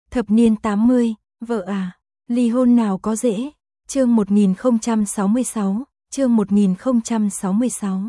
Thập niên 80, vợ à, ly hôn nào có dễ. Chương 1066, chương 1066.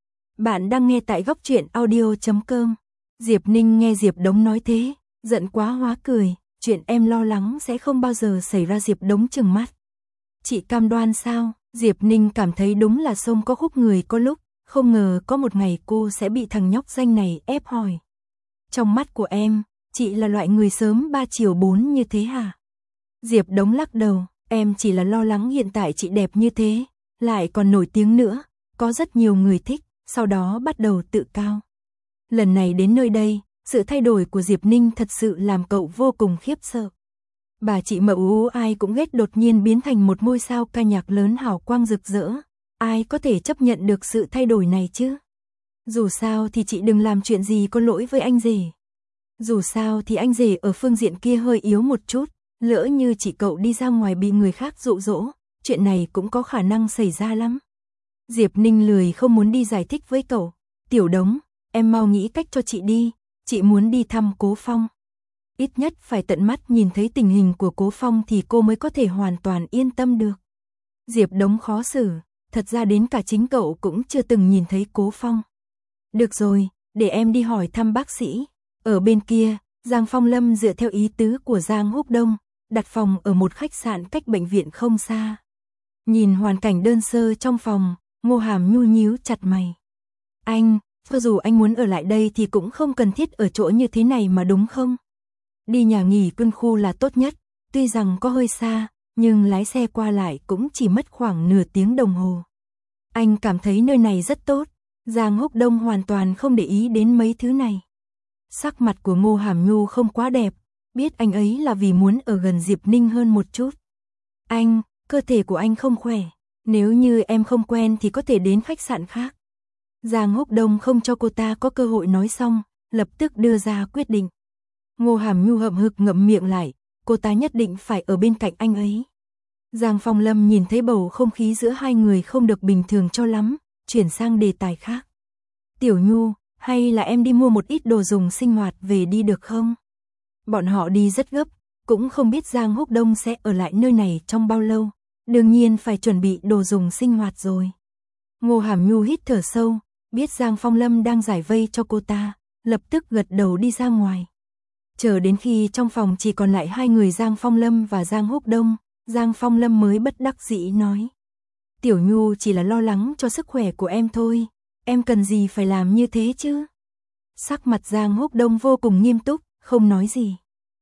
Bạn đang nghe tại góc truyện audio.com. Diệp Ninh nghe Diệp Đống nói thế, giận quá hóa cười, chuyện em lo lắng sẽ không bao giờ xảy ra. Diệp Đống trừng mắt. Chị cam đoan sao? Diệp Ninh cảm thấy đúng là sông có khúc người có lúc, không ngờ có một ngày cô sẽ bị thằng nhóc danh này ép hỏi. Trong mắt của em, chị là loại người sớm 3 chiều 4 như thế hả? Diệp Đống lắc đầu, em chỉ là lo lắng hiện tại chị đẹp như thế, lại còn nổi tiếng nữa, có rất nhiều người thích, sau đó bắt đầu tự cao. Lần này đến nơi đây, sự thay đổi của Diệp Ninh thật sự làm cậu vô cùng khiếp sợ. Bà chị Mậu ai cũng ghét đột nhiên biến thành một ngôi sao ca nhạc lớn hào quang rực rỡ, ai có thể chấp nhận được sự thay đổi này chứ? Dù sao thì chị đừng làm chuyện gì có lỗi với anh rể. Dù sao thì anh rể ở phương diện kia hơi yếu một chút, lỡ như chị cậu đi ra ngoài bị người khác dụ dỗ, chuyện này cũng có khả năng xảy ra lắm. Diệp Ninh lười không muốn đi giải thích với cậu. Tiểu Đống, em mau nghĩ cách cho chị đi, chị muốn đi thăm Cố Phong. Ít nhất phải tận mắt nhìn thấy tình hình của Cố Phong thì cô mới có thể hoàn toàn yên tâm được. Diệp Đống khó xử, thật ra đến cả chính cậu cũng chưa từng nhìn thấy Cố Phong. Được rồi, để em đi hỏi thăm bác sĩ. Ở bên kia, Giang Phong Lâm dựa theo ý tứ của Giang Húc Đông, đặt phòng ở một khách sạn cách bệnh viện không xa. Nhìn hoàn cảnh đơn sơ trong phòng, Ngô Hàm Nhu nhíu chặt mày. Anh, cho dù anh muốn ở lại đây thì cũng không cần thiết ở chỗ như thế này mà đúng không? Đi nhà nghỉ quân khu là tốt nhất, tuy rằng có hơi xa, nhưng lái xe qua lại cũng chỉ mất khoảng nửa tiếng đồng hồ. Anh cảm thấy nơi này rất tốt, Giang Húc Đông hoàn toàn không để ý đến mấy thứ này. Sắc mặt của Ngô Hàm Nhu không quá đẹp, biết anh ấy là vì muốn ở gần Diệp Ninh hơn một chút. Anh, cơ thể của anh không khỏe, nếu như em không quen thì có thể đến khách sạn khác. Giang Húc Đông không cho cô ta có cơ hội nói xong, lập tức đưa ra quyết định. Ngô Hàm Nhu hậm hực ngậm miệng lại, cô ta nhất định phải ở bên cạnh anh ấy. Giang Phong Lâm nhìn thấy bầu không khí giữa hai người không được bình thường cho lắm, chuyển sang đề tài khác. Tiểu Nhu, hay là em đi mua một ít đồ dùng sinh hoạt về đi được không? Bọn họ đi rất gấp, cũng không biết Giang Húc Đông sẽ ở lại nơi này trong bao lâu, đương nhiên phải chuẩn bị đồ dùng sinh hoạt rồi. Ngô Hàm Nhu hít thở sâu, biết Giang Phong Lâm đang giải vây cho cô ta, lập tức gật đầu đi ra ngoài. Chờ đến khi trong phòng chỉ còn lại hai người Giang Phong Lâm và Giang Húc Đông, Giang Phong Lâm mới bất đắc dĩ nói. Tiểu Nhu chỉ là lo lắng cho sức khỏe của em thôi, em cần gì phải làm như thế chứ? Sắc mặt Giang Húc Đông vô cùng nghiêm túc, không nói gì.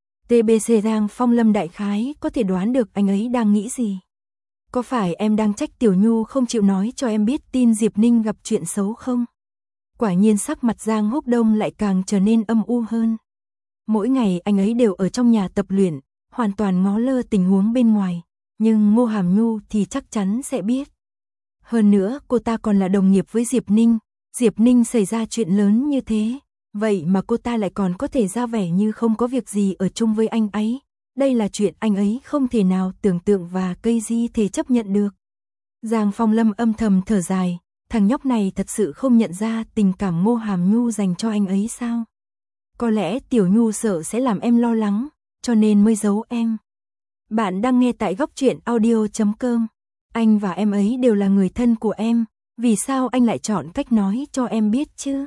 TBC Giang Phong Lâm đại khái có thể đoán được anh ấy đang nghĩ gì. Có phải em đang trách Tiểu Nhu không chịu nói cho em biết tin Diệp Ninh gặp chuyện xấu không? Quả nhiên sắc mặt Giang Húc Đông lại càng trở nên âm u hơn. Mỗi ngày anh ấy đều ở trong nhà tập luyện, hoàn toàn ngó lơ tình huống bên ngoài, nhưng Ngô Hàm Nhu thì chắc chắn sẽ biết. Hơn nữa cô ta còn là đồng nghiệp với Diệp Ninh xảy ra chuyện lớn như thế, vậy mà cô ta lại còn có thể ra vẻ như không có việc gì ở chung với anh ấy. Đây là chuyện anh ấy không thể nào tưởng tượng và cây di thể chấp nhận được. Giang Phong Lâm âm thầm thở dài, thằng nhóc này thật sự không nhận ra tình cảm Ngô Hàm Nhu dành cho anh ấy sao? Có lẽ Tiểu Nhu sợ sẽ làm em lo lắng, cho nên mới giấu em. Bạn đang nghe tại góc truyện audio.com. Anh và em ấy đều là người thân của em, vì sao anh lại chọn cách nói cho em biết chứ?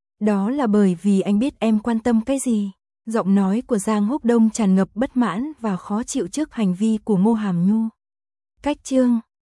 Đó là bởi vì anh biết em quan tâm cái gì. Giọng nói của Giang Húc Đông tràn ngập bất mãn và khó chịu trước hành vi của Ngô Hàm Nhu. Cách chương